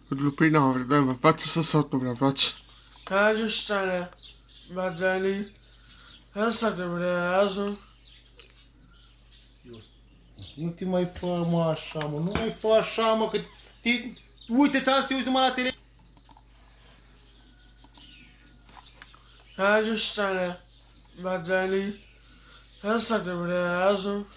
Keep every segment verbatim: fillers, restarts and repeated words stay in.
Lupina vedeva, faccio sta fotografaci. Hajde stane, Madani. Asta te vrează. Nu te mai fă, mă, așa, mă, nu mai fă așa, mă, că te... Uite, ți-am să te uiți numai la tele... Hajde stane, Madani. Asta te vrează.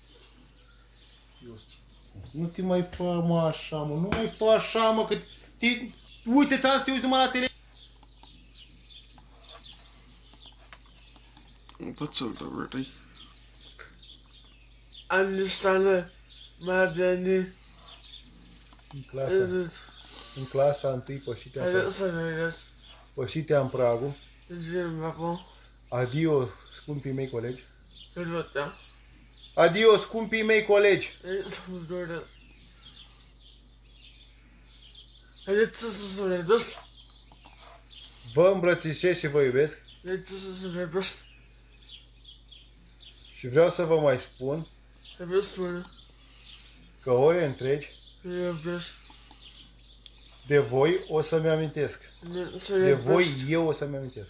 Nu te mai fă, mă, așa, mă, nu mai fă așa, mă, că te... Uite, ți-am să te uiți numai la tele... Faccio il dovrei. Anistane, Madani. În clasa, în clasa întâi pășitea, Hajde să vedeți. pășitea în pragul. Zim acum. Adio, scumpii mei colegi. Hârvătea. Adio, scumpii mei colegi. Să vă vedeți. Haideți să se vedeți. Vă îmbrățișez și vă iubesc. Haideți să se vedeți. Și vreau să vă mai spun Haideți să mână. că ore întregi Iubesc. de voi o să-mi amintesc. Să De voi iubesc. eu o să-mi amintesc.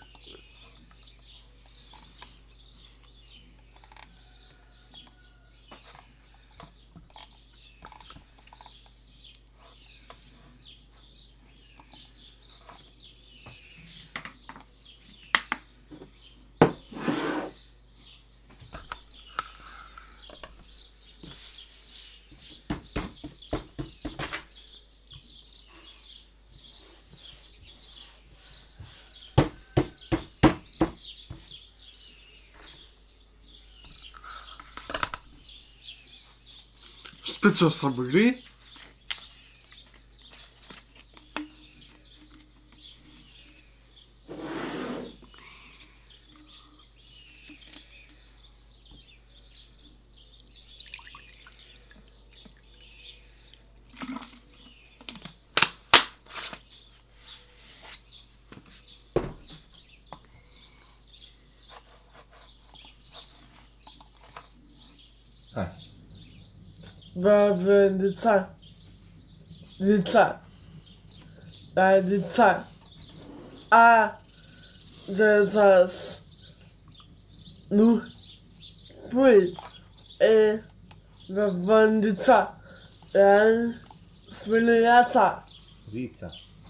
Spezzo sta lì. Hai. Va vendița. Dița. La dița. A. Dițas. Nu. Pui. E. Va vendița. La. Spiliața. Rița.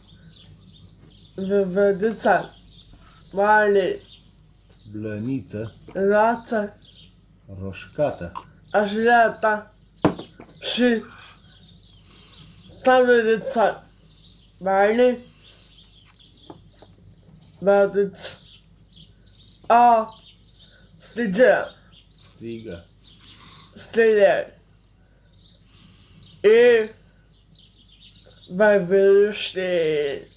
Va vendița. Mare. Blăniță. Rața. Roșcată. Așleata. Și. Tare de țară. Mare. Vedeți. A. Strigea. Strigă. Strigea. E. Va vedește.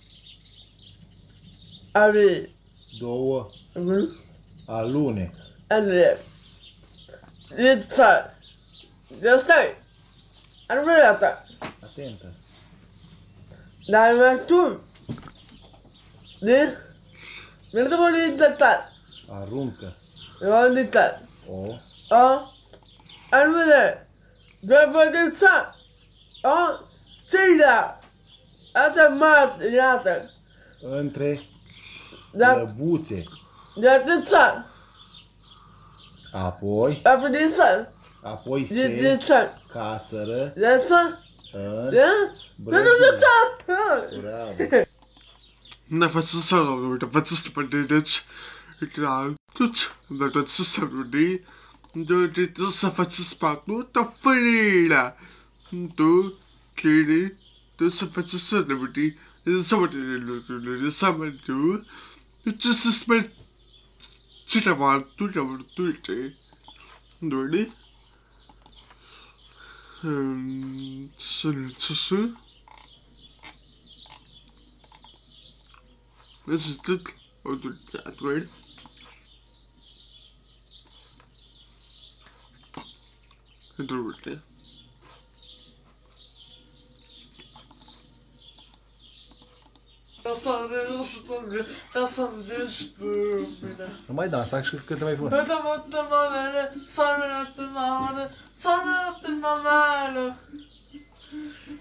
Are. Două Nu? alune. Are. De țară. De stai. Armeleata. Atentă. Dar mai tu. De. Mereu mă de Aruncă. Eu de tat. O. A. Armele. De vedeța. A. Țila. Ata mat. Iată. Între Da. lăbuțe. De atâța. Apoi. Apoi de țară. Apoi De de se țară. cațără De țară. în Da? Nu, nu, de țară. bravo. Ne faccio solo, ne faccio sta partita. Clar, tutti, da tutti sta lì. Dove tu sta faccio spacco, ta finita. Tu, chiedi, tu sta faccio solo lì. Insomma, insomma tu. Tu sta spel. Ci lavoro, tu lavoro tutti. Dove? Ehm, sono su. This is the right? Interesting. Nu mai dansa și cântă mai frumos.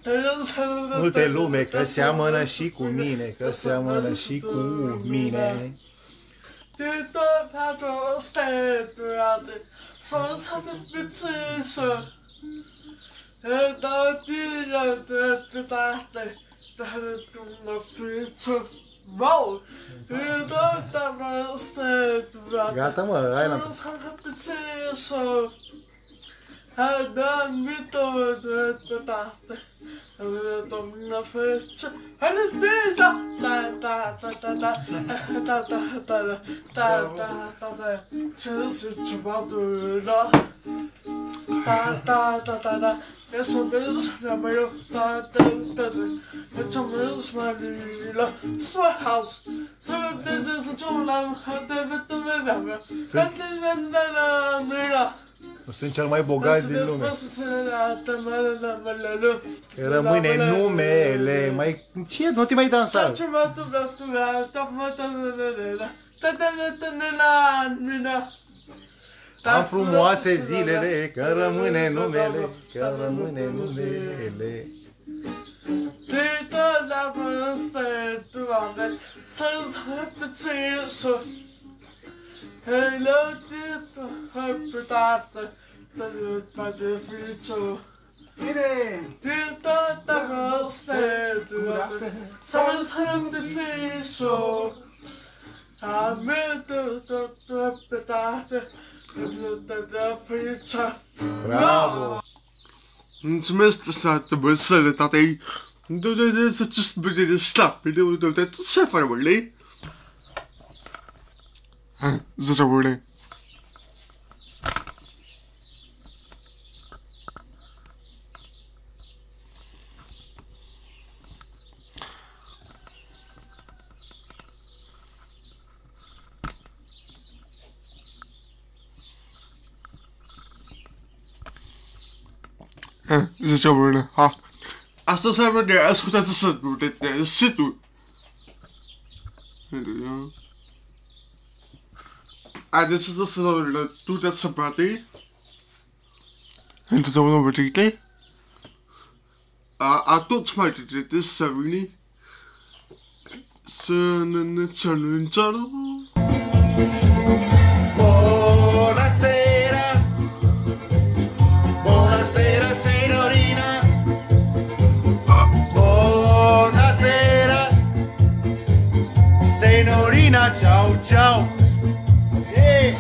Multe lume că seamănă și cu mine, că seamănă și cu mine. Det der har du stadig, så har du betydelse. Der er det, der det der der har du nok fyrt. Wow, det der der var stadig. Gata, mă, hai la... Så har du betydelse. Her der midt over det det der. Jeg du nok fyrt. Han er vildt da da da da da da da da da da da da da til til da da da da da da jeg så ved jeg må jo da da da da jeg tager med smart lille smart house så det det så to lang det ved du med hvad så det det det mere. Sunt cel mai bogat din lume. Că rămâne numele, mai... Ce? Nu te mai dansa? Am frumoase zilele, că rămâne numele, că rămâne numele. Det der der på stedet du var den, så har betydelse. Hello, det har betydelse. Det er det flytog. Det der der på stedet du var den, så har betydelse. Har med det der har betydelse. Det der flytog. Bravo! Mulțumesc, sată, bă, sănătate. Du-te să ce spune de slap, du-te ce faci, bă, lei? Ha, zătă, bă, lei. Zătă, bă, lei, ha. Asta înseamnă de ascultați să nu de de situl. Haideți să să la tu de să bate. Într-o nouă vertică. A atunci mai de de să vini. Să ne ne să ne să. Buonasera. Buonasera, signorina. Signorina, ciao, ciao. Yeah.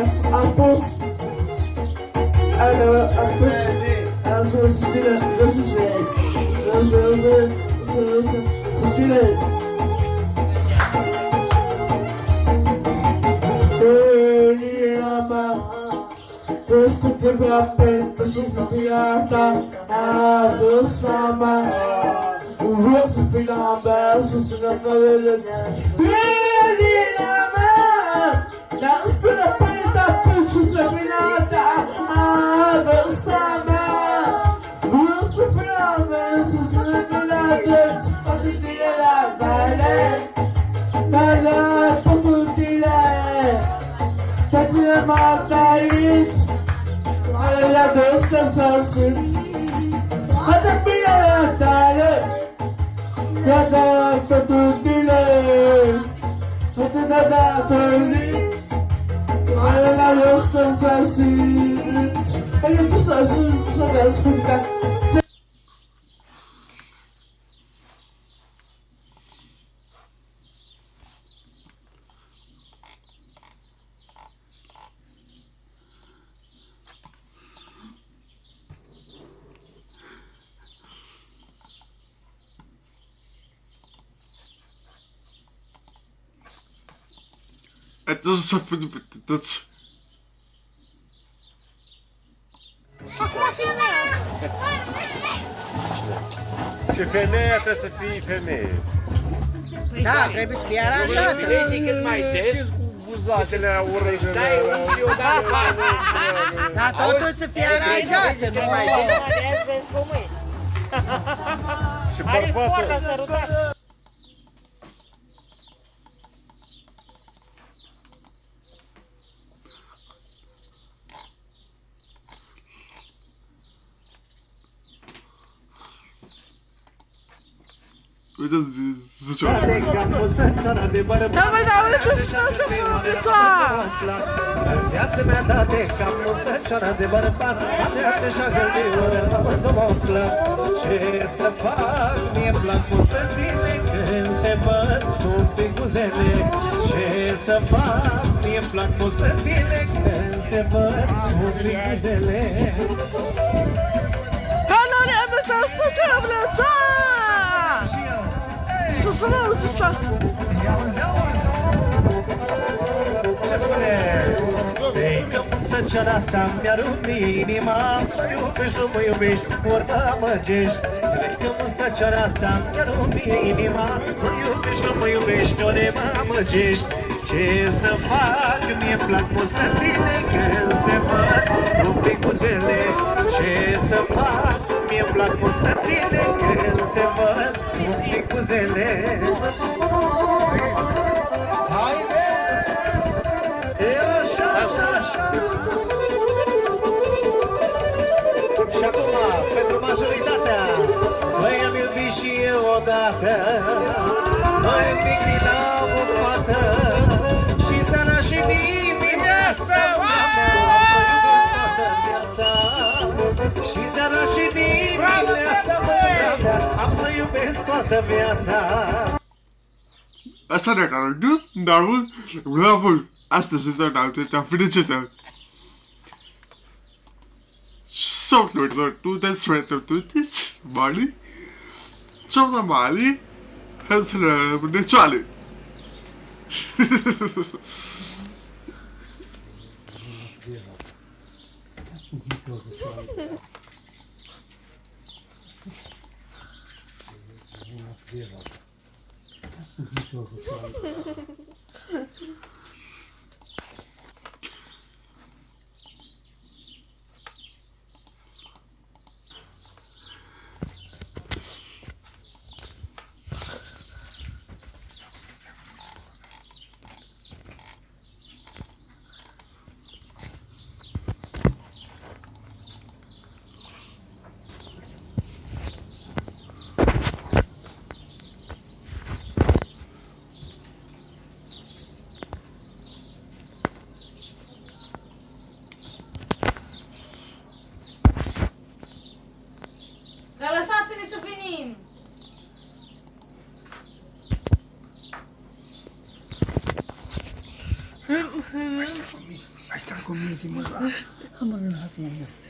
am pus am pus am să susține să susține să să să să susține Questo che mi appetta si spiata a dossama un rosso filame si sono favelette vieni la me la strada preta per ci spiata a dossama un rosso filame si sono favelette a tutti la bale bale per tutti le tutti le margaritas la besta salsins Hadi bir tane Kada tutile Hadi nada tulit La besta salsins Hadi tu salsins Şöyle sıkıntı Это же совпадение. Ce femeia trebuie să fie femeie. Da, trebuie să fie aranjată. Vezi cât mai des. Cu buzatele urâte. Dai unul odată. Da, tot trebuie să fie aranjată. Cât mai des. Și bărbatul. Uite, zice-o. Da, băi, da, uite ce frumuța! Viața mea da de cap, mustăcioara de bărbat, alea creștea gălbioră, mă moclă. Ce să fac? Mie-mi plac mustățile când se văd un pic buzele. Ce să fac? Mie-mi plac mustățile când se văd un pic buzele. Halo, ne amete asta ce amleța! Să să mă auzi așa! Auzi, auzi! Ce spune? Ei, că mustăcioara ta mi-a rupt inima. Mă iubești, nu mă iubești, ori mă amăgești. Ei, că mustăcioara ta mi-a rupt inima. Mă iubești, nu mă iubești, ori mă amăgești. Ce să fac? Mie-mi plac mustățile când se văd un pic buzele. Ce să fac? Mie-mi plac mustățile când se văd un pic buzele. Haide! E așa, așa, așa! Și acum, pentru majoritatea, băi, am iubit și eu odată. Noi un pic din la o fată și seara și dimineața am să iubesc toată viața. Și seara și dimineața, măra mea, am să iubesc toată viața. Asta ne care nu, dar mult, bravo, astăzi este o altă fericită. Soclor, tu te sfătă, tu te mali, ce-o da mali, hai să ne ceale. Hai să cu mine, mă. Am mânat, mă.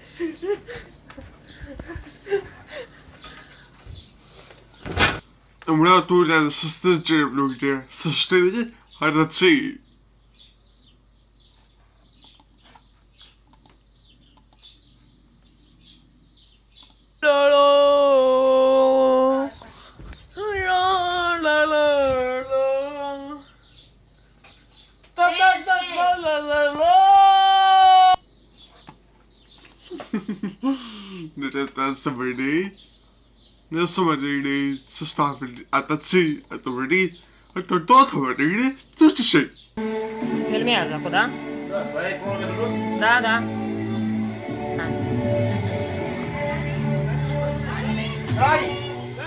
Am vrea tu de să strângem lucrurile, să știi, arății. La la la la la la ta ta ta la la la la. Nere să veni, ne să veni, să stai arății, arății, arății, tot veni, tu ce știi? Filmează acum, da? Da, vai ai cronometru jos? Da, da. Hai!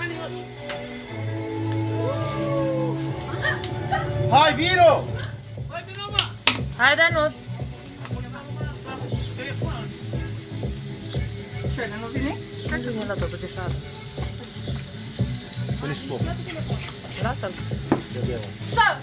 Hai, vino! Hai, Danuț. Ce, nu vine? Hai să vine la totul de șară. Pune stop. Lasă-l. Stop!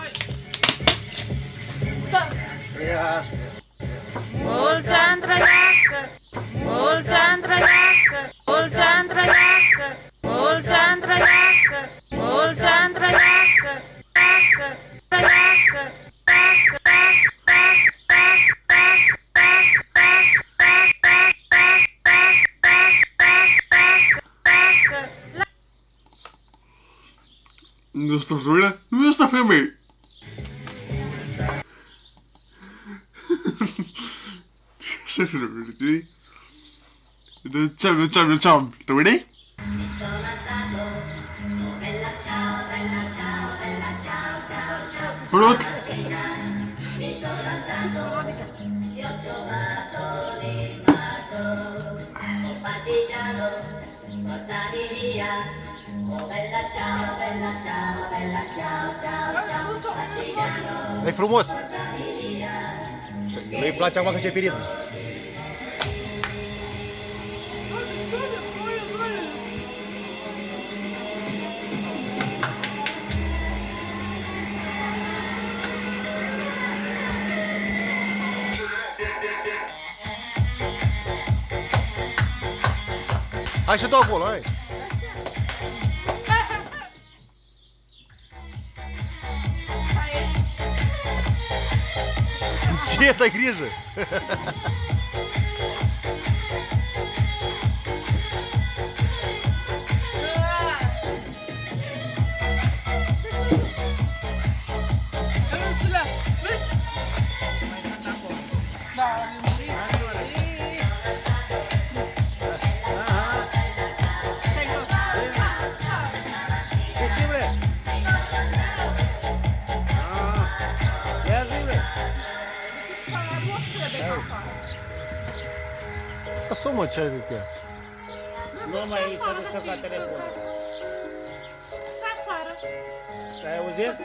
Stop! Ia, Mulți ani trăiască! Mulți ani trăiască! Mulți ani trăiască! Mulți ani trăiască! Mulți ani trăiască! Trăiască! Trăiască! Trăiască! Nu sta femeia, nu sta femeia. Ce femeie? Diciamo, diciamo, diciamo, lo vedi? Pronto? e frumos! Lui îi place acum că ce pirit. Hai și dau acolo, hai! Ce, dai grijă? Asumă ce ai zis ea. Nu mai s-a descărcat telefonul. Ai auzit?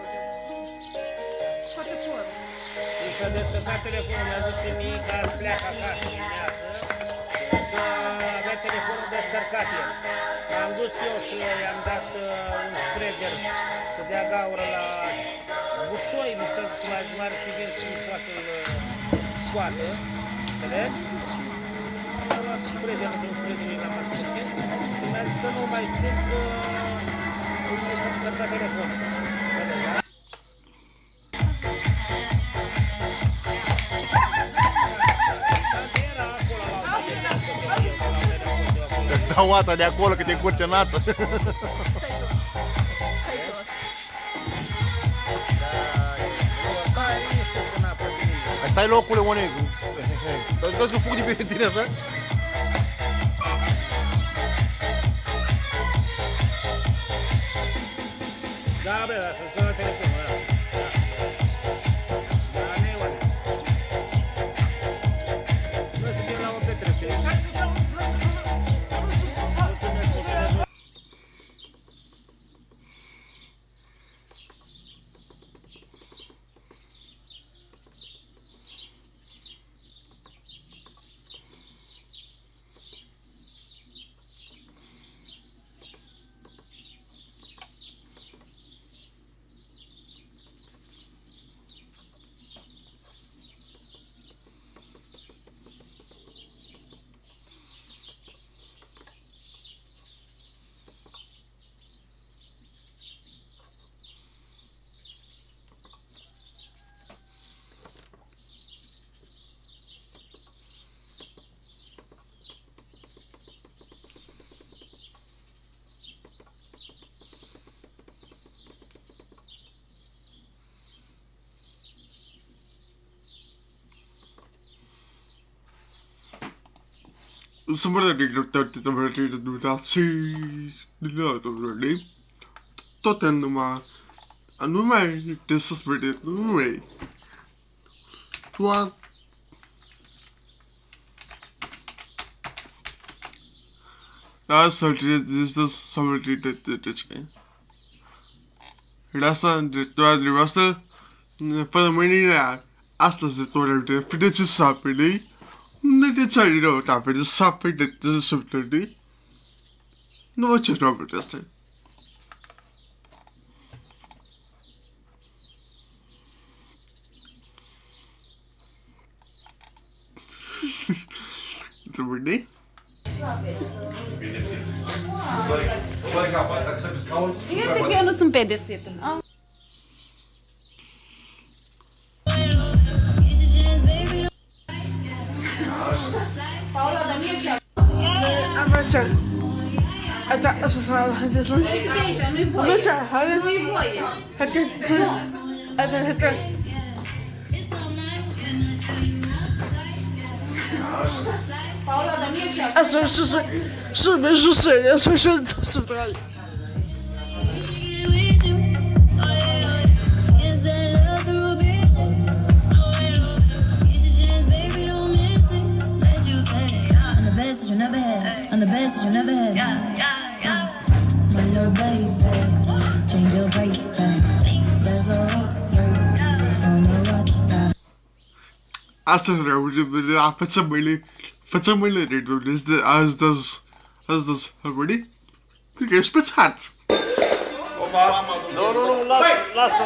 I s-a descărcat telefonul, mi-a zis mie că ar pleacă acasă dimineață să avea telefonul descărcat el. Am dus eu și i-am dat uh, un spreader să dea gaură la bustoi, nu știu cum mai mare și vin să nu poate să-l scoată, înțelegi? Am luat spreaderul de un spreader la mascuțin și mi-a zis să nu mai sunt că nu mi s-a descărcat telefonul. Vedeți, da? Îți dau oața de acolo că te curge nață. Hai, stai locule, măne. Îți vezi că fug de pe tine așa? Da, bă, dar să-ți dă la telefonul ăla. Da, neoane. Noi suntem la o petrecere. să mă ridic toate tămărările durații din lături, tot în numai, numai de să spune, numai. Toate. Asta este să mă ridic de ce. Asta de toate voastre, până mâine, astăzi de toate, puteți să apelei. Nu de țări rău, dar pe de sapă de de săptămâni. Nu vă ce nu de asta. Întrebări? Uite că eu nu sunt pedepsită. Ce? Da, așa să haideți să... Nu-i voie. Nu ce, haide. Nu-i voie. Haideți să... Haide, haide. Paula, dar mie ce? Așa și să... Să mergi să se... Așa și să tragi. You never had, I'm the best you never had. Yeah, yeah, yeah. My little baby, change your brace down. There's a hope, on the watch down. Asta vreau de vedea, facem mâine, facem mâine de Dumnezeu, de astăzi, astăzi, already? Cred că e spețat. Opa, nu, nu, nu, lasă, lasă.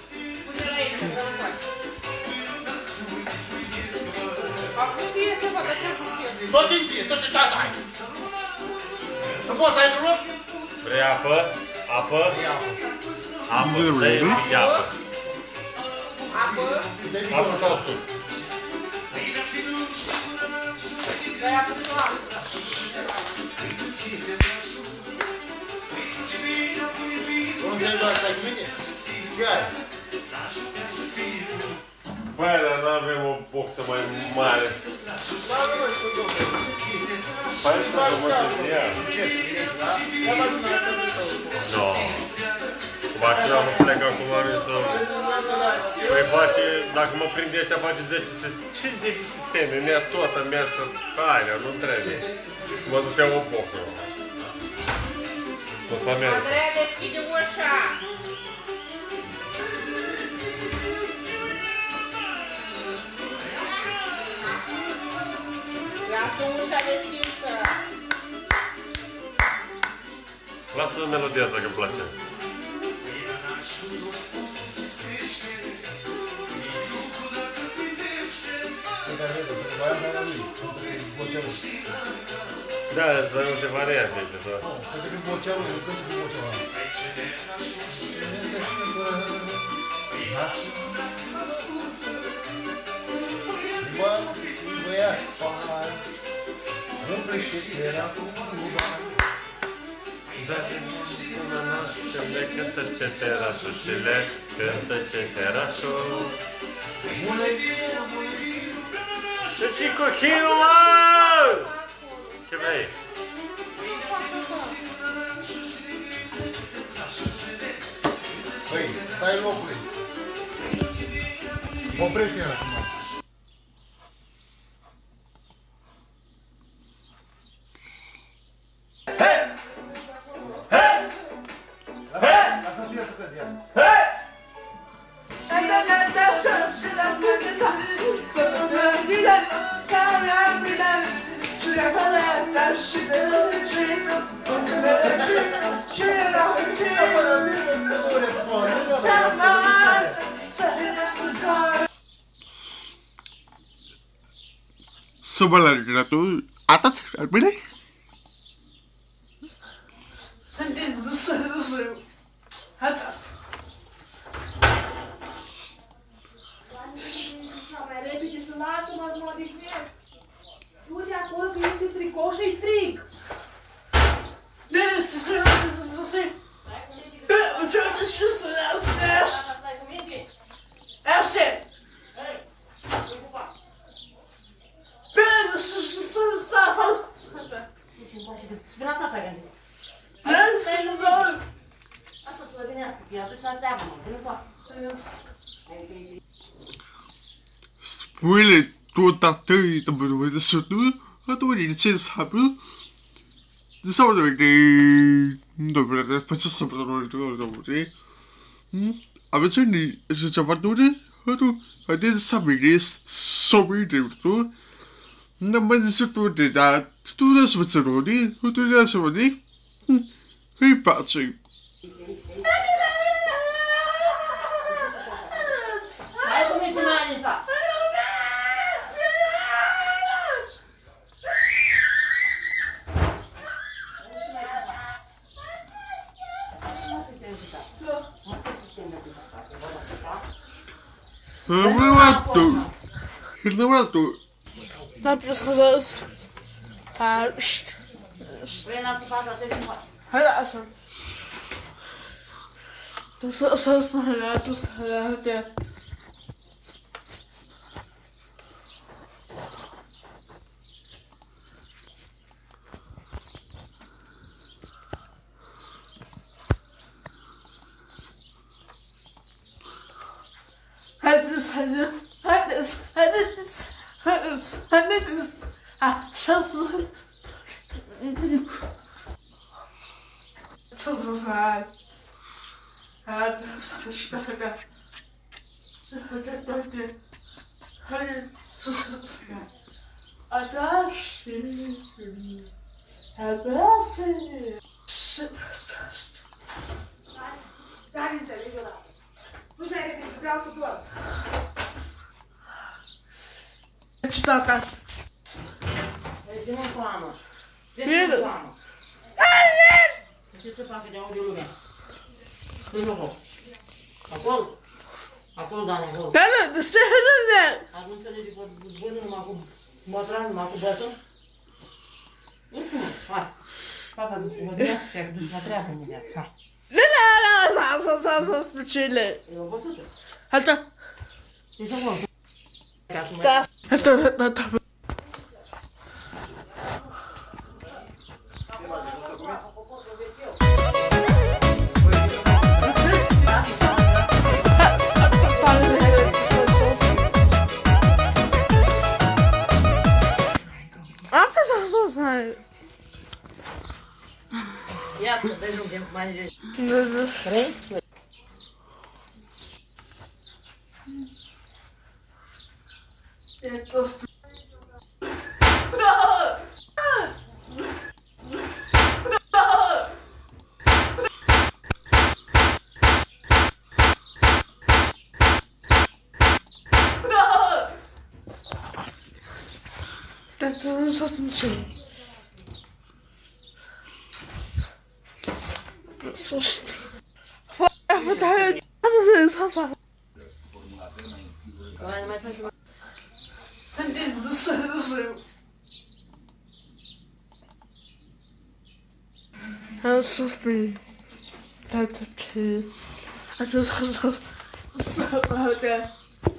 Tot în fie, tot ce tata ai. Nu poți să ai drum? Vrei apă? Apă? Apă, vrei de apă. Apă? Apă sau suc? Dai apă sau apă? Nu se doar să-i mine? Ce ai? Băi, dar nu avem o boxă mai mare. Păi să mă mă ea. Nu. Cu mașina mă plec acum să... Păi face, dacă mă prinde aici, face zece sisteme. Ce zece sisteme? Mi-a toată, mi-a să... Haide, nu trebuie. Mă duceam o boxă. Andreea, deschide ușa! Lasă ușa deschisă! Lasă melodia asta că-mi place. Da, să nu te variante aici, să... Cântă cu boceaua, nu cântă cu boceaua. Bă, băiat, fai, umple și era cu bani. Da, bună noastră, cântă ce terasușile, cântă ce terasul. Bună zi, Ce ți cochilul, mă! Ce vrei? Băi, stai locului. Oprește-i acum. Să mă la tu, atât, ar bine? Haideți să râzăm. Haideți. Mai repede și lasă-mă să mă odihnesc. Du-te acolo că este tricou și-i frig. Ne, să se râză, să se... Bă, ce am și să ne astea? Așa. Bă, să se râză, a fost... Really, don't that day the middle of the certain. I don't need to change happen. The sound of the no, but that's just something I don't know. Hmm, I was saying, is it a what do they? I do, I did some release so many too. No one is to do that. To do this with the Roddy, who do this already? Hmm, very patchy. Numerato. Numerato. Najpierw schodzę z... A... هلا أصلا بس أساسنا هلا بس هلا هدا هدس هدس هدس هدس هدس هدس عشان تصل هذا اشتغل هذا بعد هاي صوص أداش هذا سي بس بس تعالي انت ليه ولا مش عارف انت بتعرف تقول اشتغل Vem com a mão. Vem com a mão. Você passa de onde eu lugar. Vem no rolo. Acolo? Acolo dá no rolo. Cara, deixa eu ver. Acum să le zic, bă, numai cu măsura, numai cu bățul. Enfim, hai. Papa, mă duc și ai dus la treabă imediat, hai. لا لا لا صح صح صح صح بتشيله. Eu vă sunt. هلا. Ce să mă? Da. هلا هلا. Ia să vezi un timp mai de... Trei? E tost. Это не совсем ничего. Слушайте. Вот это... Ладно, mai faci... Din dışarı. That's just me. That's okay. I just was so about that.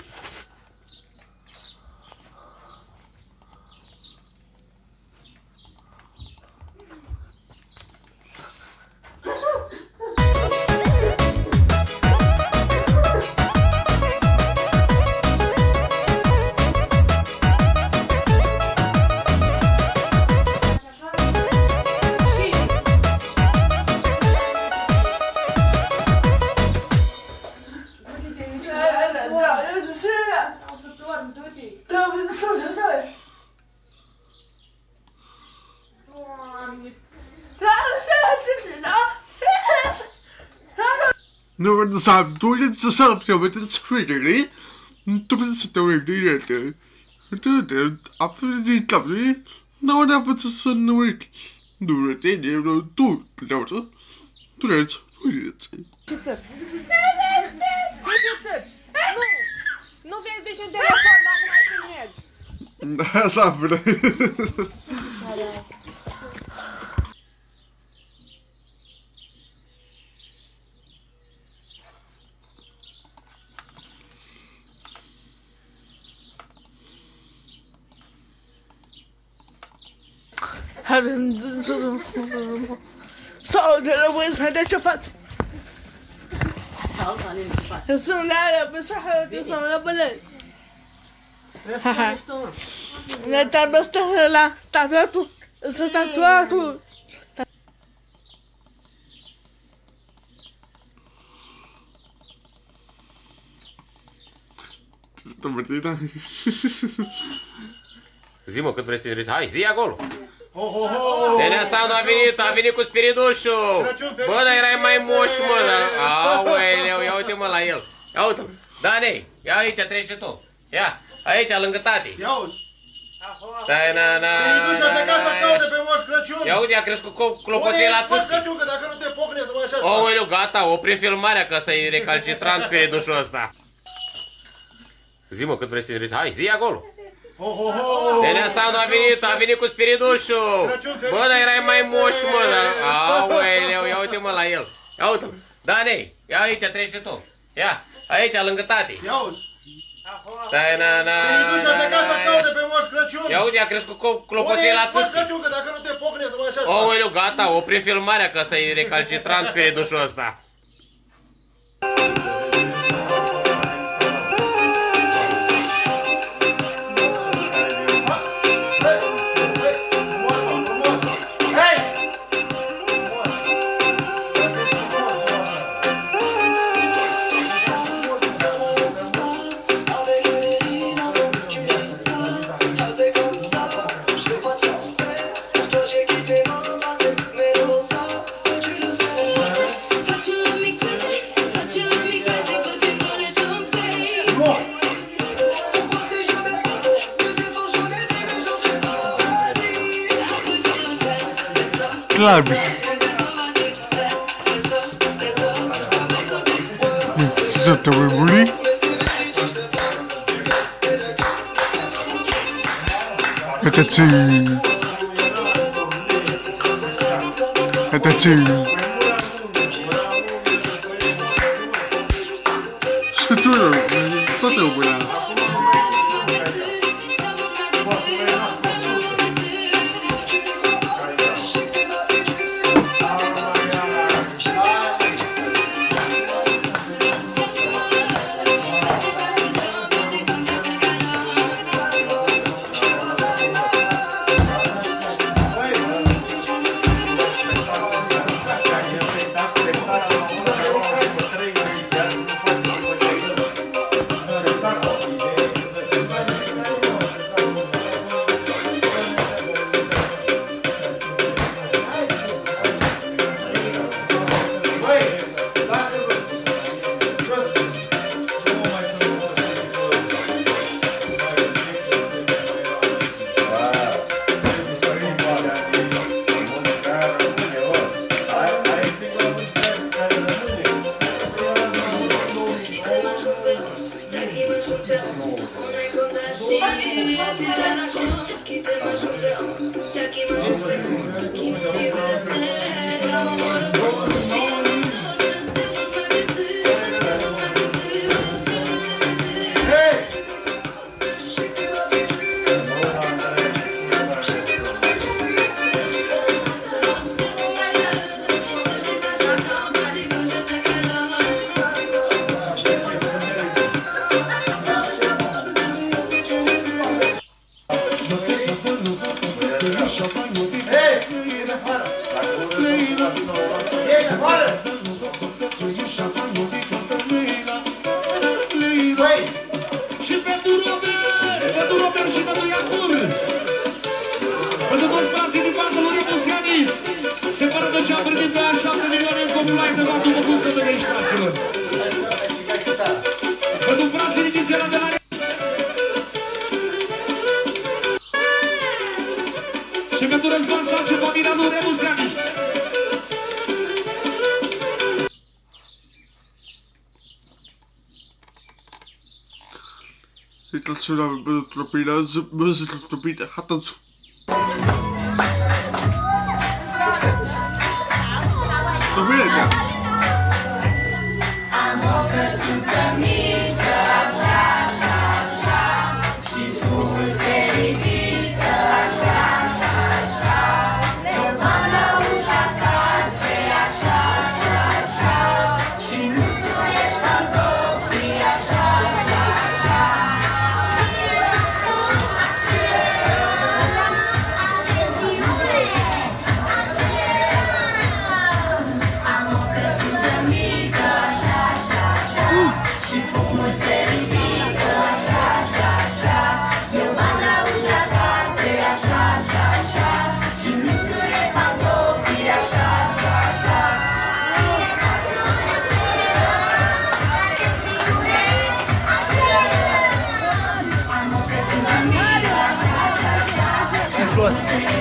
No one sabe, tu ele se sabe que eu vou ter que tu precisa ter um direito. Tu aprendi também. Não dá para se sonhar. Durante ele tu, pronto. Durante durante. Nu, nu vezi nici un telefon dacă n-ai filmezi. Așa vrea. Having so the ways had that your fat. Sau, sau, nu ce faci? السلام لا لا بس حاول تصل لا بلد Ne trebuie să la tatuatul, să tatuatul. Sta Martina. Zi, mă, cât vrei să te hai, zi acolo. Ho, ho, ho! Nenea Sandu a venit, a venit cu spiridușul. Bă, dar erai mai moș, mă, dar... Aoleu, ia uite, mă, la el. Ia uite-l. Dane, ia aici, treci și tu. Ia, aici, lângă tati. Ia uzi. Dai, na, na, Spiriduș a plecat să caute pe Moș Crăciun. Ia uite, a crescut clopoței la Moș țâți. Crăciun, că dacă nu te pocne să mă așa. Aoleu, gata, oprim filmarea, că ăsta e recalcitrant spiridușul ăsta. Zi, mă, cât vrei să te hai, zi acolo. Ho, ho, ho! Nenea Sandu a venit, a venit cu spiridușul. Bă, dar erai mai moș, mă, dar... Aoleu, ia uite, mă, la el. Ia uite-l. Dane, ia aici, treci și tu. Ia, aici, lângă tati. Ia uzi. Dai, na, na, Spiriduș a plecat să caute pe Moș Crăciun. Ia uite, a crescut clopoței la Moș țâți. Crăciun, că dacă nu te pocne să mă așa. Aoleu, gata, oprim filmarea, că ăsta e recalcitrant spiridușul ăsta. Claro. Isso tá muito bonito. Это ты. Это ты. Специально. Кто ты убрал? Situazione per tropina, per tropina, hattanz. Tropina. Așa, ăsta.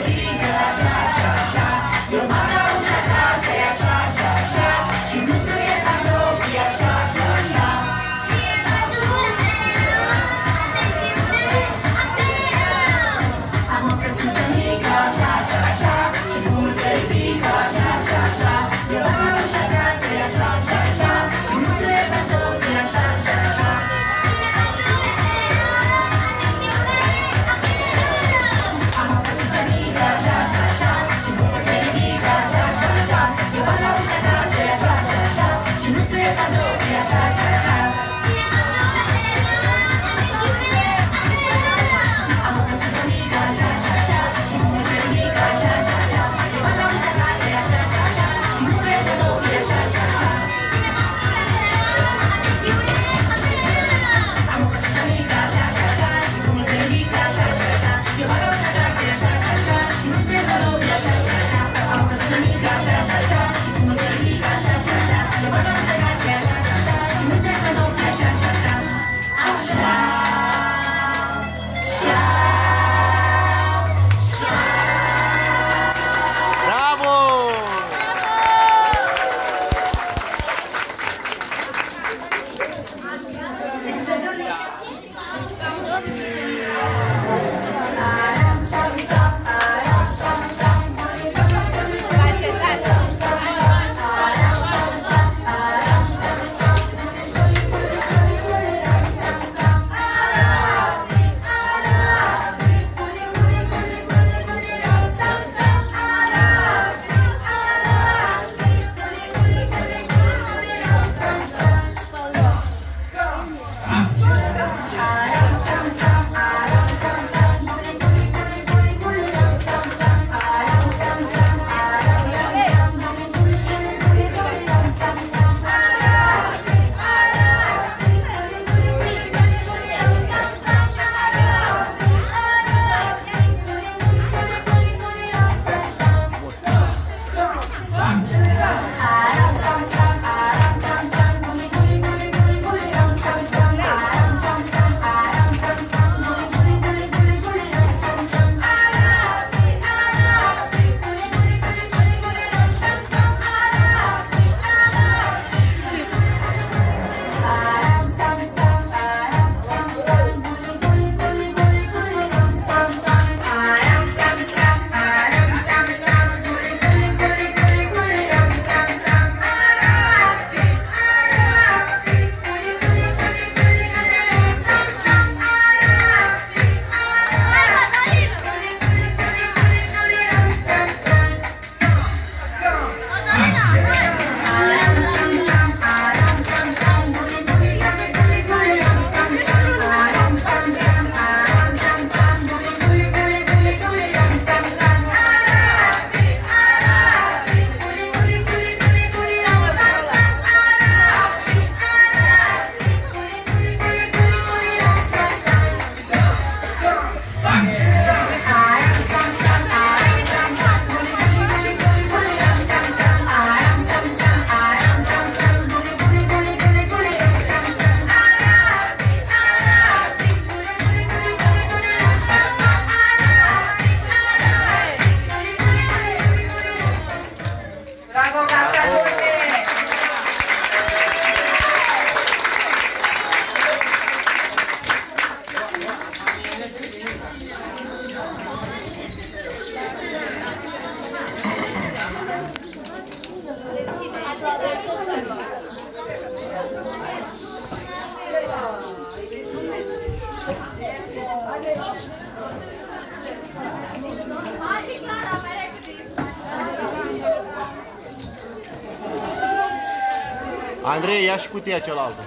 Andrei, ia și cutia cealaltă.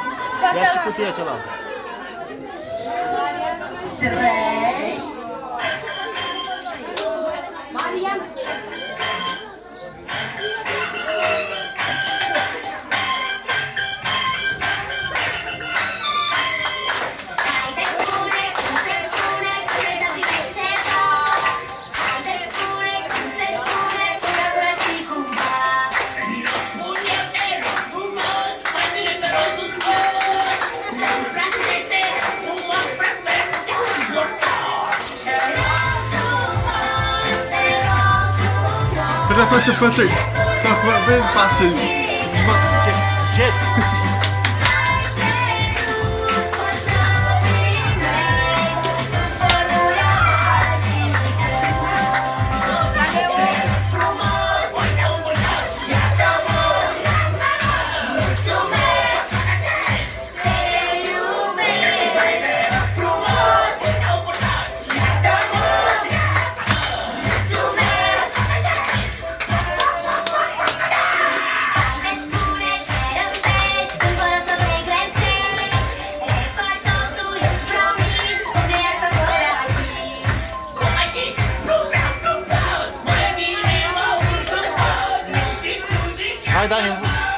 Ia și cutia cealaltă. Marian. Frumos, perfect, frumos, perfect. Dobra, chodźcie, patrzcie. Wy patrzcie. Jet. Hai, Daniel.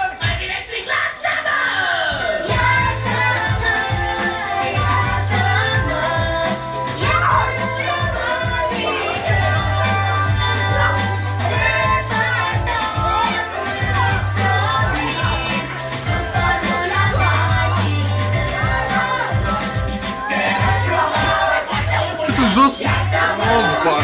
Jos. Opa.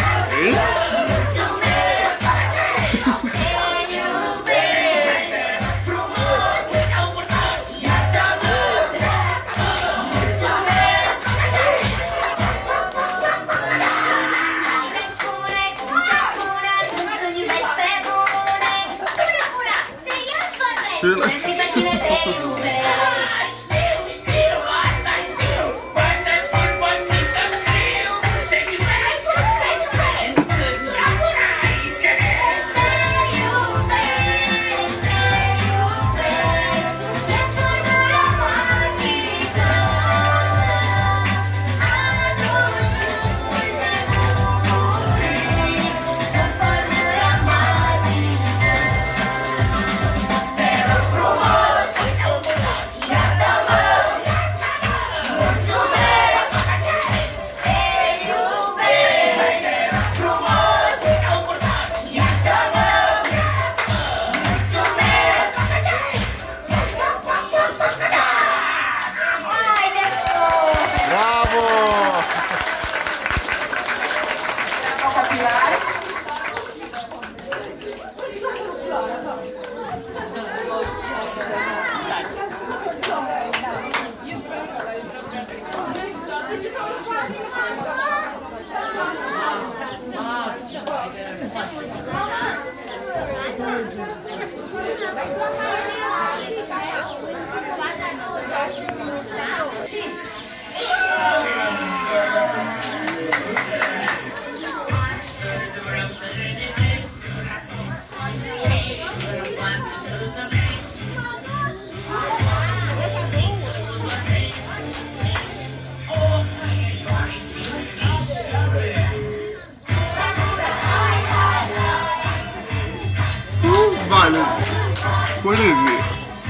Vale. What is it?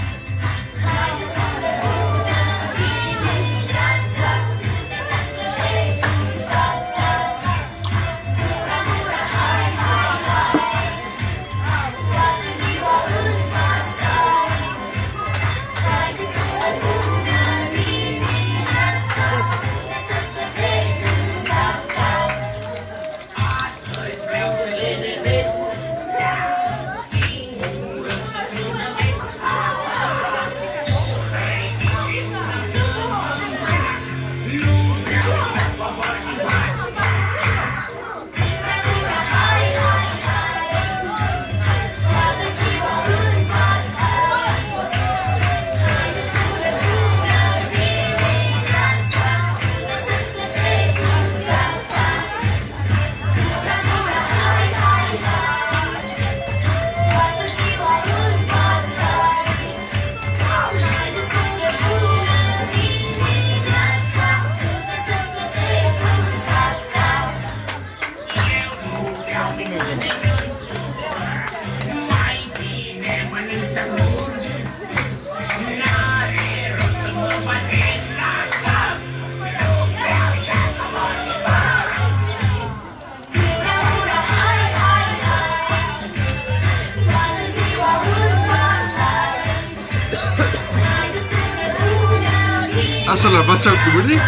Așa la facea cu mâini?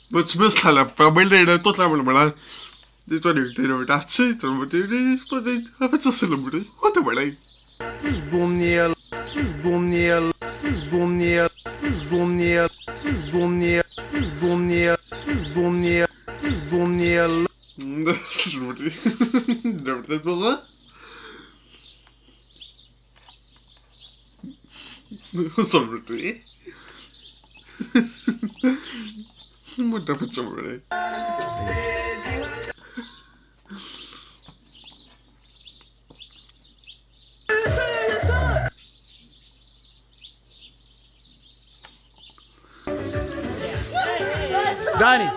Mulțumesc la pe mâine, tot la mână, de toate de uitați, toate de aveți să lămuri. Uite mă lai. Zbumniel, zbumniel, zbumniel, zbumniel, zbumniel, zbumniel, zbumniel, zbumniel. Da, juri. De uitați să? Nu să vrei. Nu mă trebuie să vrei. Dani!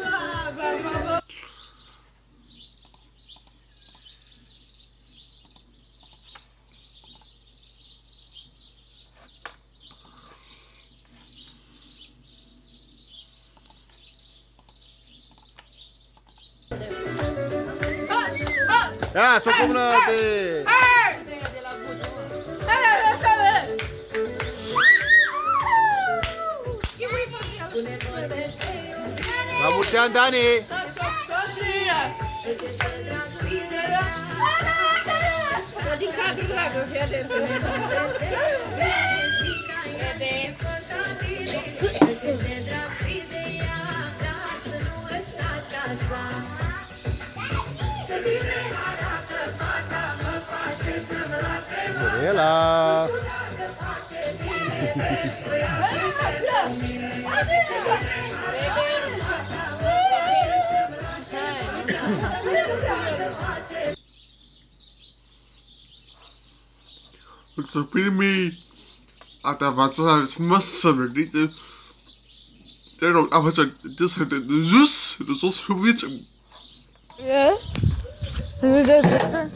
Ia, s-o cumnate! La mulți ani, Dani! Din cadrul dragă, fii atent. Mirela! Pentru primii ați avanțat masă venite. Te rog, avanțat să de jos, de sus frumoase. Ja? Nu de ce?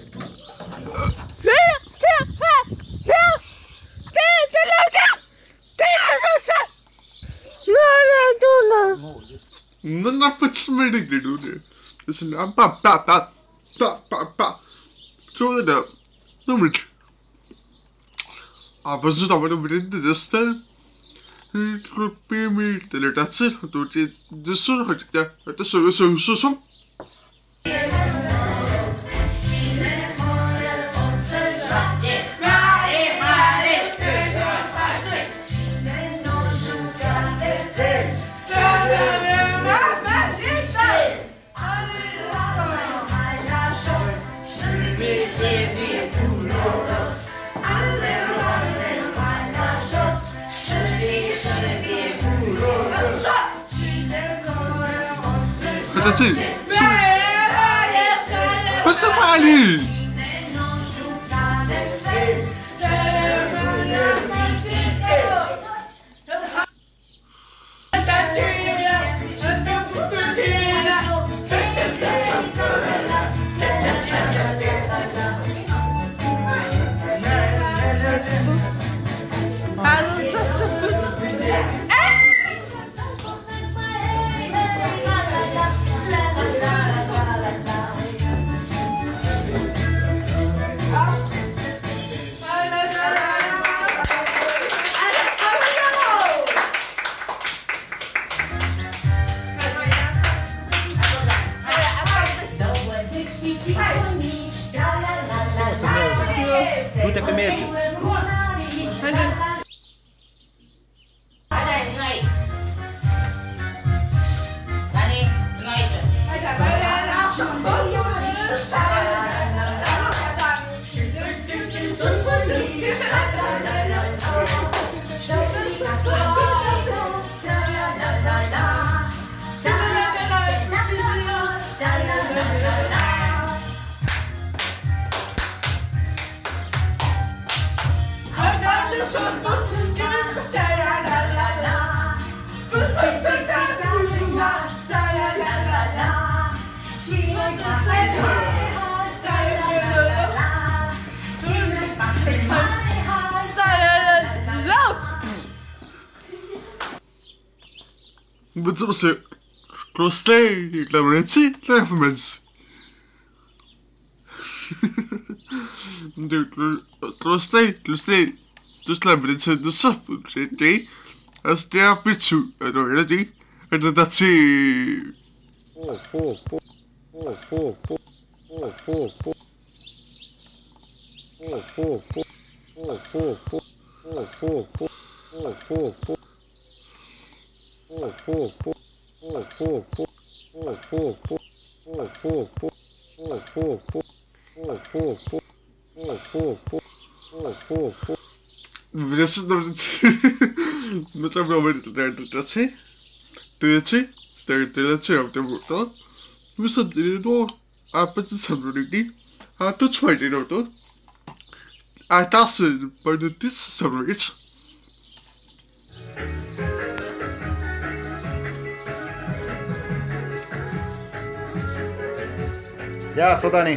Nu n-a făcut medic de dune. Deci am pa pa pa pa pa pa. Ce de? Nu merge. A văzut am venit de asta. Pentru primii de lătați, atunci de sun, haide, haide să să să să. Haide, Quanto vale? Du-te pe merge. Będziemy się prostej reklamacji dla informacji. Prostej, prostej, to jest reklamacja do software, a z tej apicu, a do rady, Dați... Po, po, po, po, po, po, po, po, po. Po, po, po, po, po, po, po, po, po, po, po. Po, po, po, po, po, po, po, po, po, po, po, po, po, po, po. Po, po, po, po, po, po, po, po, po. Vreți să dormiți? Nu trebuie omenit de drăței? Drăței? Drăței am temut, da? Nu sunt din nou, a pățit să nu ridic, atunci mai din nou, da? A ta să mă gândiți să nu ridici. Ia, Sodani!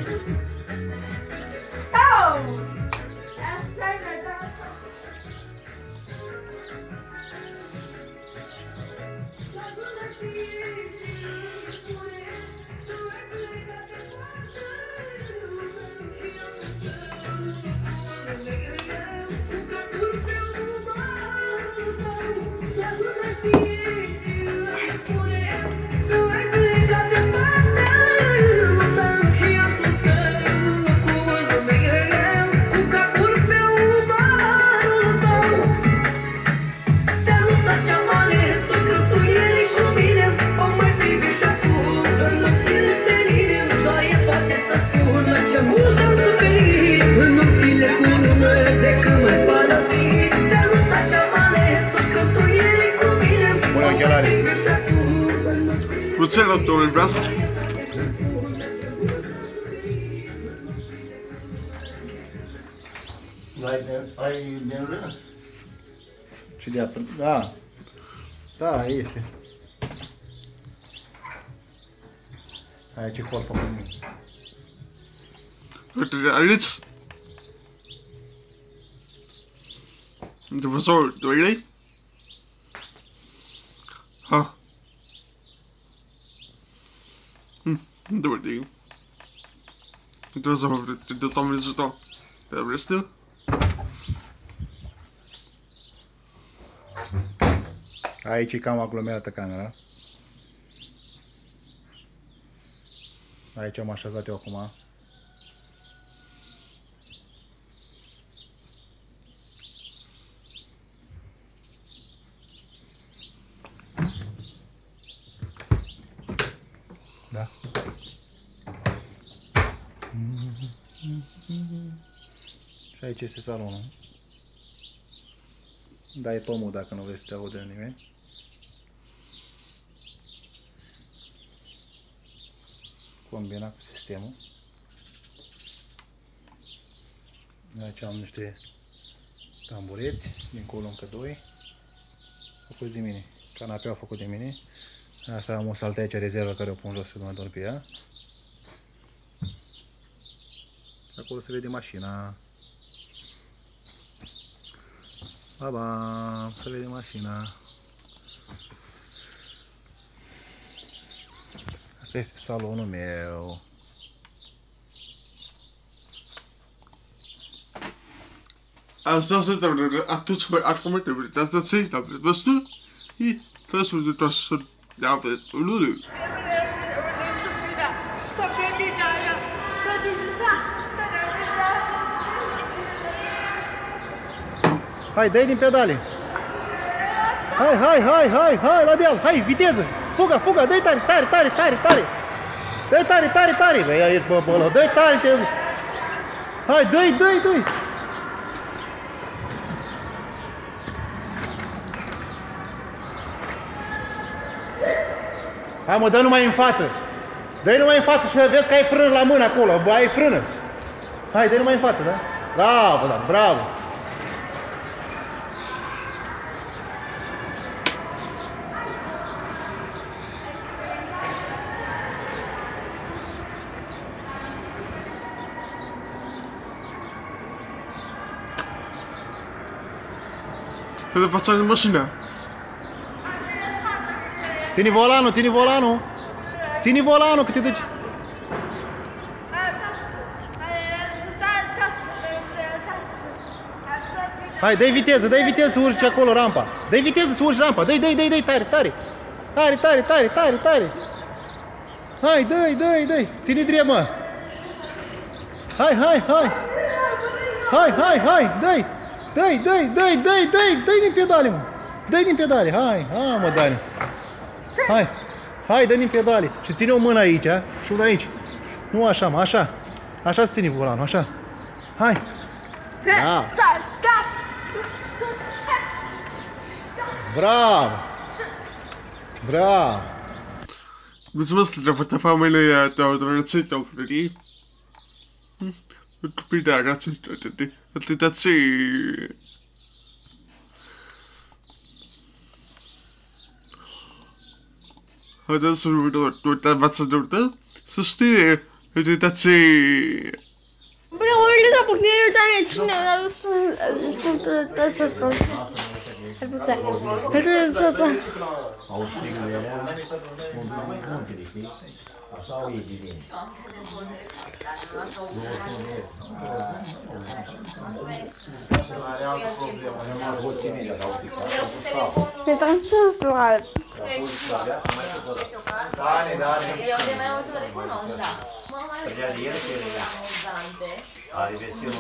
Puțin la domnul Brast. Ai benzină? Și de apă? Da. Da, iese. Hai, ce corpă cu mine. Uite, aliți? Det var så, det var ikke det? Ha. Hm, det var det ikke. Det var så, det var dumt, det står. Det var resten. Aici e cam aglomerată camera. Aici am așezat eu acum. Da. Și aici este salonul. Dai pomul dacă nu vrei să te audă nimeni. Combina cu sistemul. Aici am niște tambureți, dincolo încă doi. Făcut de mine. Canapeaua făcut de mine. Asta am o saltea aici rezervă care o pun jos să nu mai dorm pe ea. Acolo se vede mașina. Ba, ba, se vede mașina. Asta este salonul meu. Asta se trebuie, atunci mai acum trebuie, asta ți-ai, dar vezi tu? E, trebuie să uite să dea pe lulu. Hai, dai din pedale. Hai, hai, hai, hai, hai, la deal, hai, viteză. Fuga, fuga, dai tare, tare, tare, tare, tare. Dai tare, tare, tare. Băi, ești bă, bă, dai tare, te... Hai, dai, dai, dai. Hai mă, dă numai în față. Dă-i numai în față și vezi că ai frână la mână acolo. Bă, ai frână. Hai, dă-i numai în față, da? Bravo, da, bravo. Să facem în mașină. Ține volanul, ține volanul. Ține volanul că te duci. Hai, dai viteză, dai viteză să urci acolo rampa. Dai viteză să urci rampa. Dai, dai, dai, dai, tare, tare. Tare, tare, tare, tare, tare! Hai, dă-i, dă-i, dă-i! Ține drept, mă! Hai, hai, hai! Hai, hai, hai, dă-i! Dă-i, dă-i, dă-i, dă-i, dă-i, dă-i din pedale, mă! Dă-i din pedale, hai, hai, mă, Dani! Hai, hai, dă-i din pedale! Și ține o mână aici, a? Și una aici! Nu așa, mă, așa! Așa ține volanul, așa! Hai! Da! Bravo! Bravo! Mulțumesc pentru familia ta, dragății tău, frătii. Pentru bine, grație, atâtații. Haideți să uitați să uitați, să știe, atâtații. Bine, uite, da, porque eu também tinha, eu estou tratando. É puta. Eu estou tratando. Então, just like. Dani, Dani. Eu de mai multe ori cunosc, da. Perché ieri che era la direzione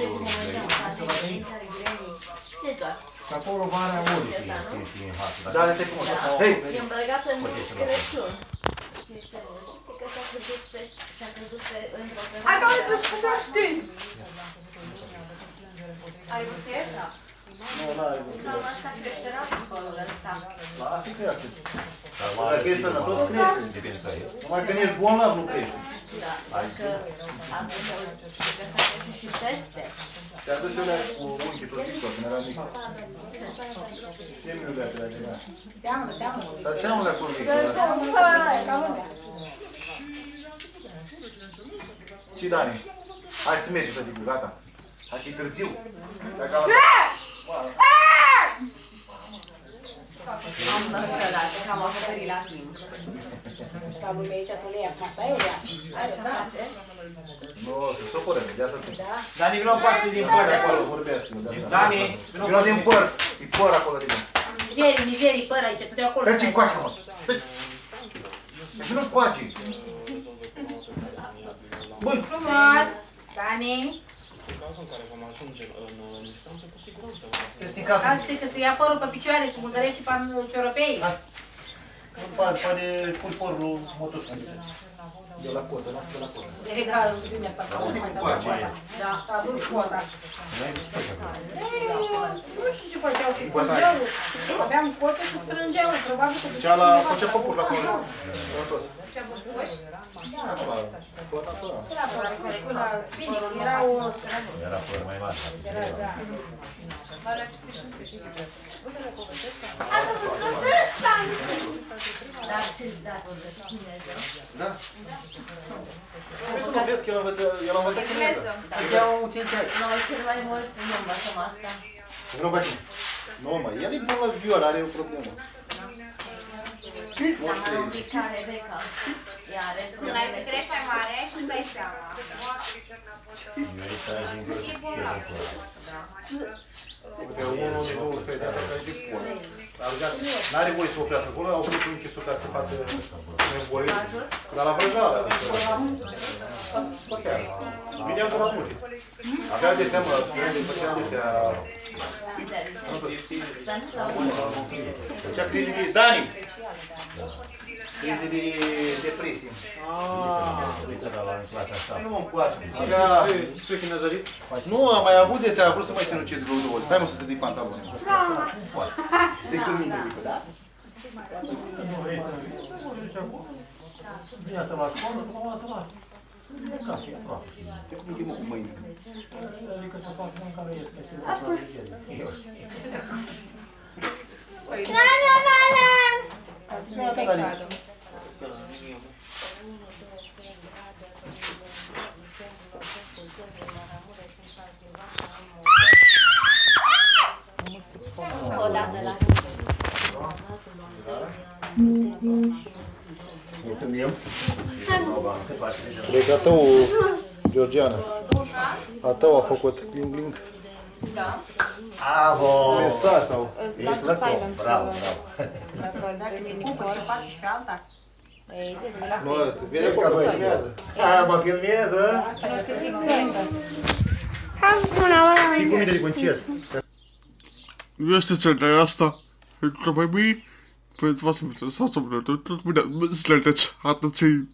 acolo vara ori Dale te cum hei e îmbrăcat în Crăciun. Ai care te scuzești? Ai văzut așa? Nu, n-ai văzut. Nu, asta creșterea acolo ăsta. Lasă crește. Dacă e sănătos, crește. Numai când ești bolnav, nu crește. Da, dacă atunci crește și peste. Te aduci alea cu unchii tot pictor, când era mic. Ce mi-o lea pe la tine? Seamănă, seamănă. Dar seamănă cu mic. Și Dani, hai să mergi, tăticu, gata. Hai că e târziu. Dacă am... Am năcălat, că am acoperit la timp. Ca lumea aici, tu le ia, cum asta e o lea. Așa face? Nu, să o părem, de asta tu. Dani, vreau parte din păr acolo. Dani, vreau din păr. E păr acolo de mine. Mizerii, mizerii, păr aici, tu de acolo. Treci încoace, mă. Vină încoace. Băi! Frumos! Dani! În cazul în care vom ajunge în instanță, cu siguranță. Asta e că să ia părul pe picioare, să murdărești și pe cioropei. Poate pui părul motor. De la cotă, lasă la cotă. E egal, bine, pe acolo, nu mai s-a dus coata. Da, s-a dus coata. Nu știu ce făceau, că strângeau. Aveam cotă și strângeau, probabil că... Cea la, făcea păpuș la cotă. Făcea păpuș? Da. Acolo, păr natural. Era păpuș până la bine, era o... Era păr mai mare. Era, da. Asta vă să răstanță. Da, știți, da, Dumnezeu. Da? Nu vezi că el a învățat chineză. Iau cinci ani. Noi cel mai mult nu învățăm asta. Nu, bă, nu, mă, el e bun la viol, are o problemă. Am un pic ca Rebecca. Ea are Când ai să crești mai mare, când dai seama. Uite, unul douăsprezece de ani, de pol. N-are voie să oprească acolo, au oprit închisul ca să facă nevoie. Dar la vrăjeală. Vineam de la multe. Avea de seamă, făcea de seamă. Făcea crize de... Dani! Crize de depresie. Nu mă împoace. Ce chinezărit? Nu, am mai avut de astea, a vrut să mai sinucid vreo două ori. Stai mă să se dea pantaloni. De când minte, da? Iată la școală, după mă la cafea, aproape. Uite mă cu mâine. Adică să fac mâncare este. Asta. La la la la! o dată la Mulțumim. Cred că a tău, Georgiana, a tău a făcut bling-bling. Da. Avo! Mesaj sau? Ești la silent. Bravo, bravo. Dacă vine cu o parte și alta. Ei, de la Mă, se vede că mă filmează. Aia mă filmează. Asta nu se filmează. Hai să spun la oameni. Fii cu mine de concert. Este cel asta. Pentru mai mie, pentru să mă interesați să mă tot tot bine, slăteți, atâții.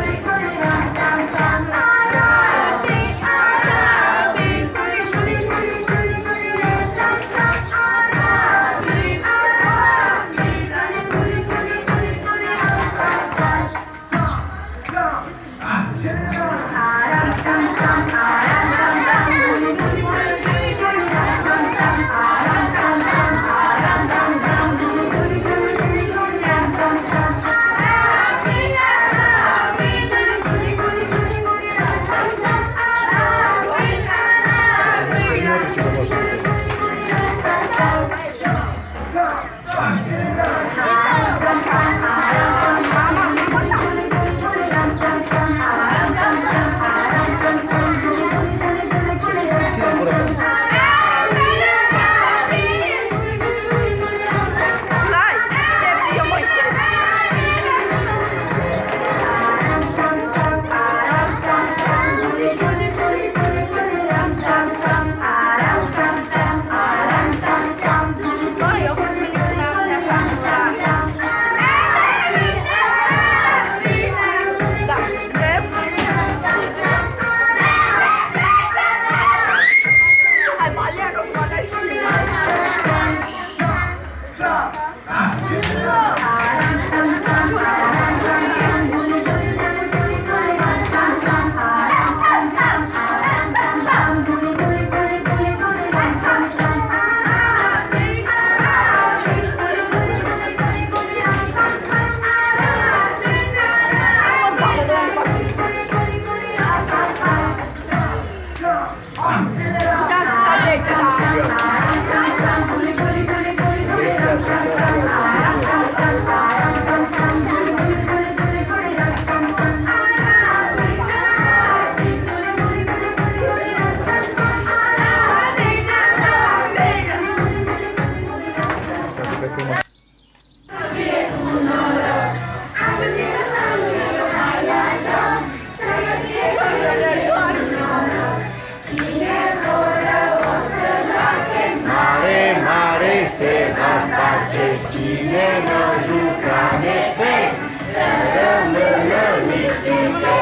Se va face cine n-a jucat nefect, să rămână mitite.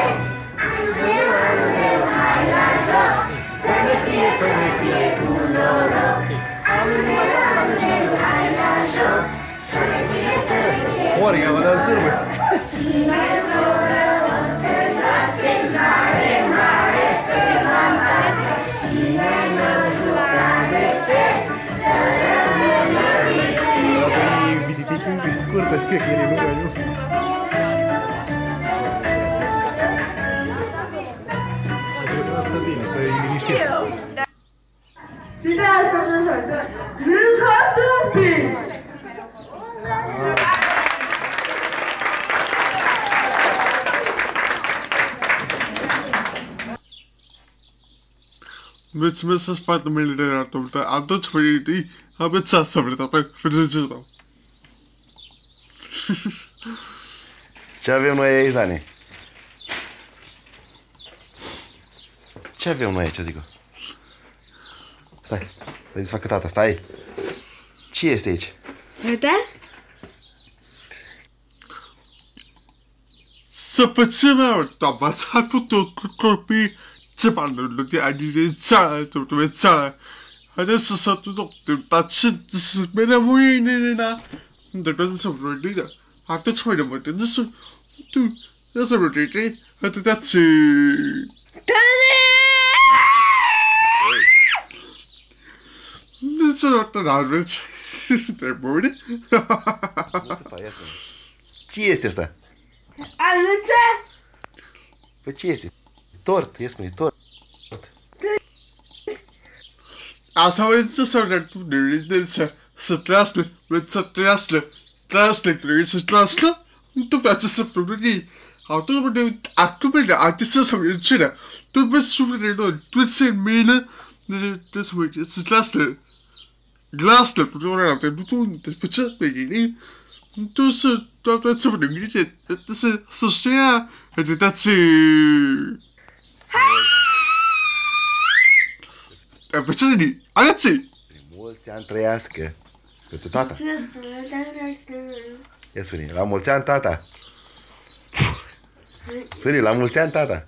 Hai la joc, să ne fie, să ne fie cu noroc. Hai la joc, să ne fie, să ne fie cu noroc. Ori, am dat zârbă. Cine vră o să joace, mare, mare se va face. Cine n-a jucat nefect, să rămână mitite. Scurtă, fiecare nu mai nu. Asta bine, că e liniștit. Bine, asta nu se uită. Liniștit un pic! Mulțumesc să-ți facă numele de ratul tău. Atunci, părintei, aveți să vreți, tată, felicitări. Ce avem noi aici, Dani? Ce avem noi aici, zic? Stai, stai să facă tata, stai. Ce este aici? Uite? Săpățimea ta învățat cu tot cu copii ce bani de ani de țară, tot de țară. Haideți să să tot, dar ce să mereu mâine, na? De tot să vorbim. Atunci mai rămâne, de să tu, de să vorbim, atâta ce. De ce nu te n-aveți? Te bune? Ce este asta? Aluță? Păi ce este? Tort, e spune, tort. Asta vreți să se rătune, să să trasle, vreți să trasle, trasle, vreți să trasle? Tu faci să problemi. Atunci, atunci, atunci să se încerce. Tu vezi sufletul, tu se mine, trebuie să mă să trasle. glasă, puterea te tu te făcea pe gini. Tu să toată să mă gândește, să să stea, te dați. Pe ce ni? Agați. Mulți ani trăiască. Pentru tata. Ia spune, la mulți ani tata. Spune, la mulți ani tata.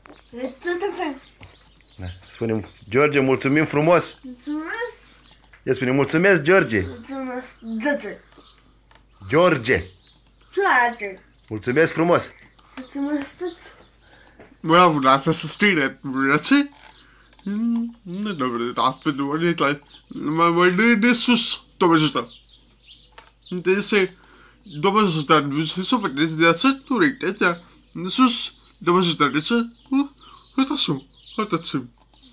Da. Spune, George, mulțumim frumos. Mulțumesc. Ia spune, mulțumesc, George. Mulțumesc, George. George. George. Mulțumesc frumos. Mulțumesc, tăți. Bravo, la să susține, vreți? Nu, nu vreau, dar pe nu, nu e mai mai de sus, domnul ăsta. De se, domnul ăsta, nu se să vedeți de asta, nu uite, de sus, domnul ăsta, de să, ăsta sunt, ăsta sunt.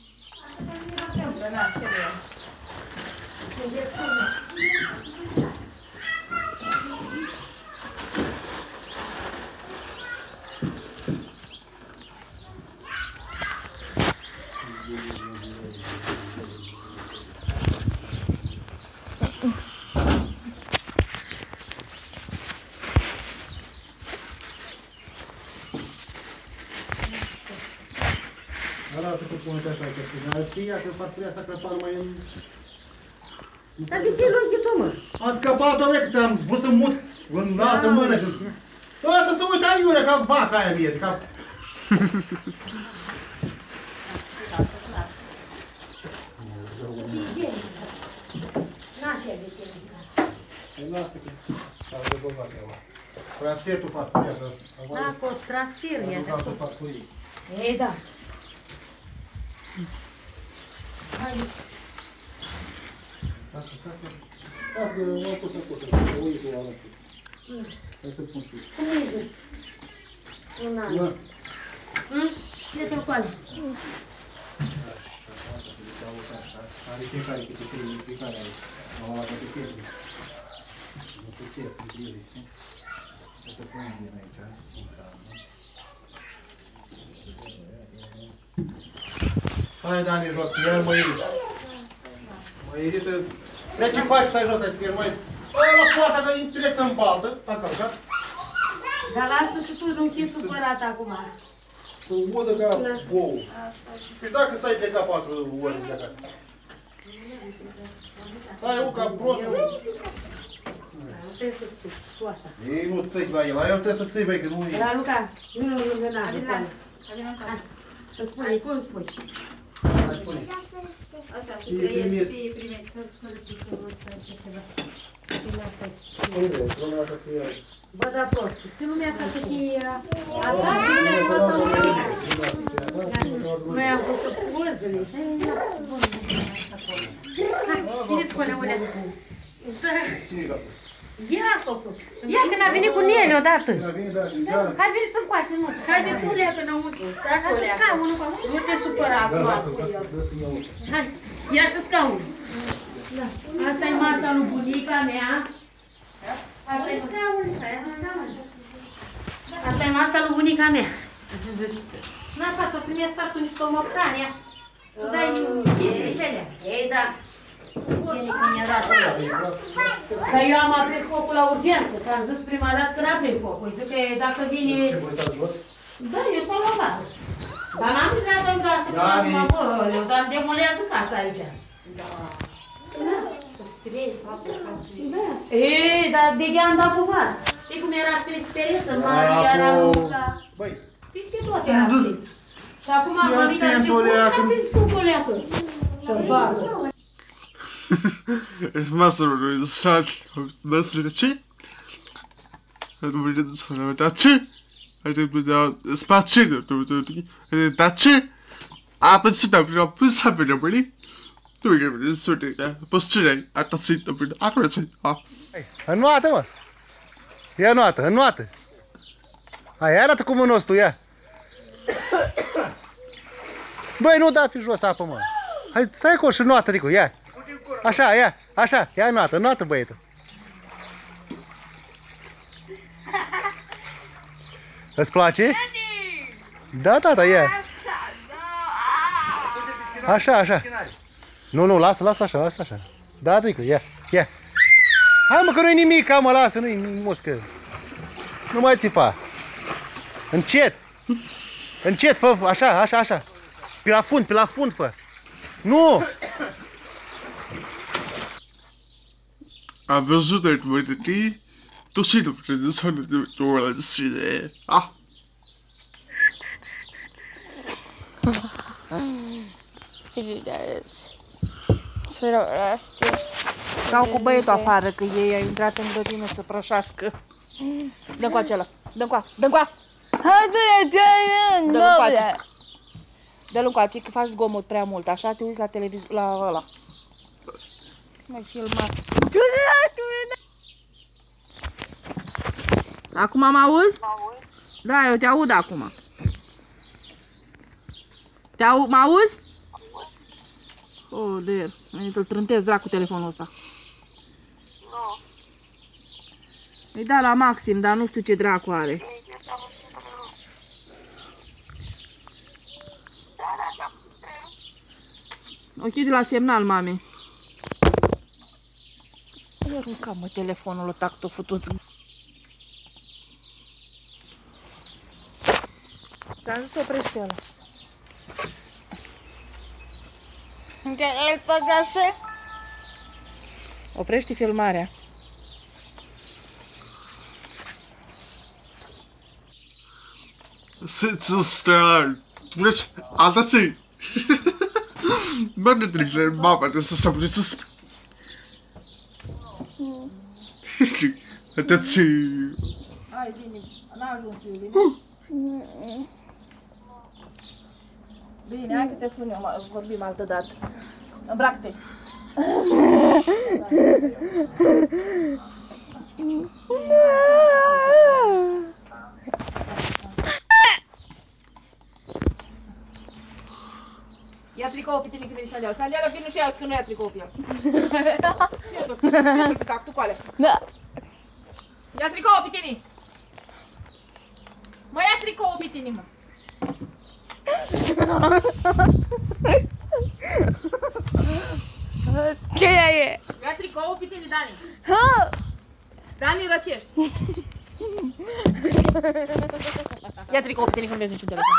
Lasă că pune așa că ar știa că farfuria asta crăpa numai în... Dar de ce l-ai închis-o, mă? Am scăpat, doamne, că s-am vrut să mut în altă mână. Ăsta să uita iurea ca vaca aia mie, ca... Lasă că... S-a rezolvat treaba. Transfer tu farfuria să... Da, cu transfer, e de acolo. Farfurii. Ei, da. Hai. Lasă, lasă. Lasă că m-am pus acolo, să uit cu ala. Hai să pun tu. Cum e zi? Un an. Da. Ce te coale? Are fiecare câte trei, fiecare are. Am luat toate chestii. Nu se cer, nu trebuie, știi? O să punem din aici, hai, Dani, jos, că iar mă irită. Mă irită. De ce faci, stai jos aici, că iar mai... Bă, la poarta, că e direct în baltă, acasă, da? Dar lasă și tu, nu fi supărat acum. Să udă ca bou. Și dacă stai plecat patru ori de acasă? Stai, u, ca prostul. Nu trebuie să ții, tu așa. Ei nu ții la el, la el trebuie să ții, băi, că nu e... La Luca, nu nu lângă nave, coale. Îmi spune, cum spui? Hai, spune. Așa, E primit. e primit. Bă, da prost, și lumea asta să fie... Noi am făcut pozele. Hai, țineți coleulea. Ea a făcut. Ea când a venit cu Nele odată. Hai, veniți încoace, nu. Haideți, ulea, că înăuntru. Hai, scaunul. Nu te supăra acum. Hai, ia și scaunul. Asta e masa lui bunica mea. Asta e Asta e masa lui bunica mea. Na, față, primesc statul niște omoxania. Tu dai ghișelea. Ei, da. Dar eu am aprins focul la urgență, că am zis prima dată că n-aprind focul. Zic că dacă vine... Da, eu stau la bază. Dar n-am intrat în casă până acum, bă, dar îmi demolează casa aici. Da. Da. Ei, dar de ghe am dat cu vară. Știi cum era scris pe resă, Maria era Luca. Băi, știi tot ce era scris. Și acum Marina a început, n-a prins focul leacă. Și-o bagă. Ești masărul lui Sat, masărul de ce? Nu vreau să ne vedea ce? Hai de vedea spațiul, de ce? A pensat că am pus să vedem bine. Nu vreau să vedea, postire, atați, nu vreau, atați. Înnoată, mă! Ia înnoată, înnoată! Hai, arată cu mânos tu, ia! Băi, nu da pe jos apă, mă! Hai, stai cu o și înnoată, Ricu, ia! Așa, ia, așa, ia înnoată, înnoată, băietul! Îți place? Da, tata, ia! Așa, așa! Nu, nu, lasă, lasă așa, lasă așa! Da, Ricu, ia! Ia. Hai mă că nu-i nimic, mă, lasă, nu-i muscă. Nu mai țipa. Încet. Încet, fă, așa, așa, așa. Pe la fund, pe la fund, fă. Nu! Am văzut de cum de tine, tu și nu puteți să ne duci la sine. Ah! Stau cu băietul afară, că ei au intrat în grădină să prășească. Dă-mi cu acela. Dă-mi cu dă-mi cu Hai să Dă-l încoace. Dă-l încoace, că faci zgomot prea mult, așa te uiți la televizor, la ăla. Mai filmat. Acum mă auzi? Da, eu te aud acum. Te au, mă auzi? Oh, der, veni să-l trântez dracu telefonul ăsta. Nu. Îi da la maxim, dar nu știu ce dracu are. Ok, de la semnal, mami. Ia arunca, mă, telefonul ăla, tactul futuț. Ți-am zis să oprești ăla. Încă el păgăse? Oprește filmarea. C'est stran. Vreți, altați. Mă ne trece mama de să să să. Altați. Hai, vine. N-a ajuns eu, vine. Bine, hai că te sun eu, vorbim altă dată. Îmbrac-te. Ia tricou pe tine când veni Sandiala. Sandiala, vină și ia, că nu ia tricou pe el. Ia pe cap, tu coale. Ia tricou pe tine. Mă, ia tricou pe tine, mă. Ce e? Ia tricou pe tine, Dani. Dani, răcești. Ia tricou pe tine când vezi niciun telefon.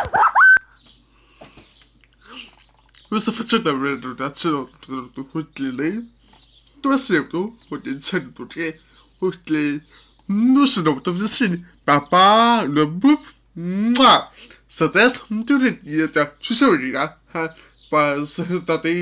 Questa faccenda mi ha dato utile. Tu sei tu, o ti sento che utile. Non sono tutto vicini. Papà, no bup. Mua. Sta testa, non ti ricordi, ci sono, eh? Pas, state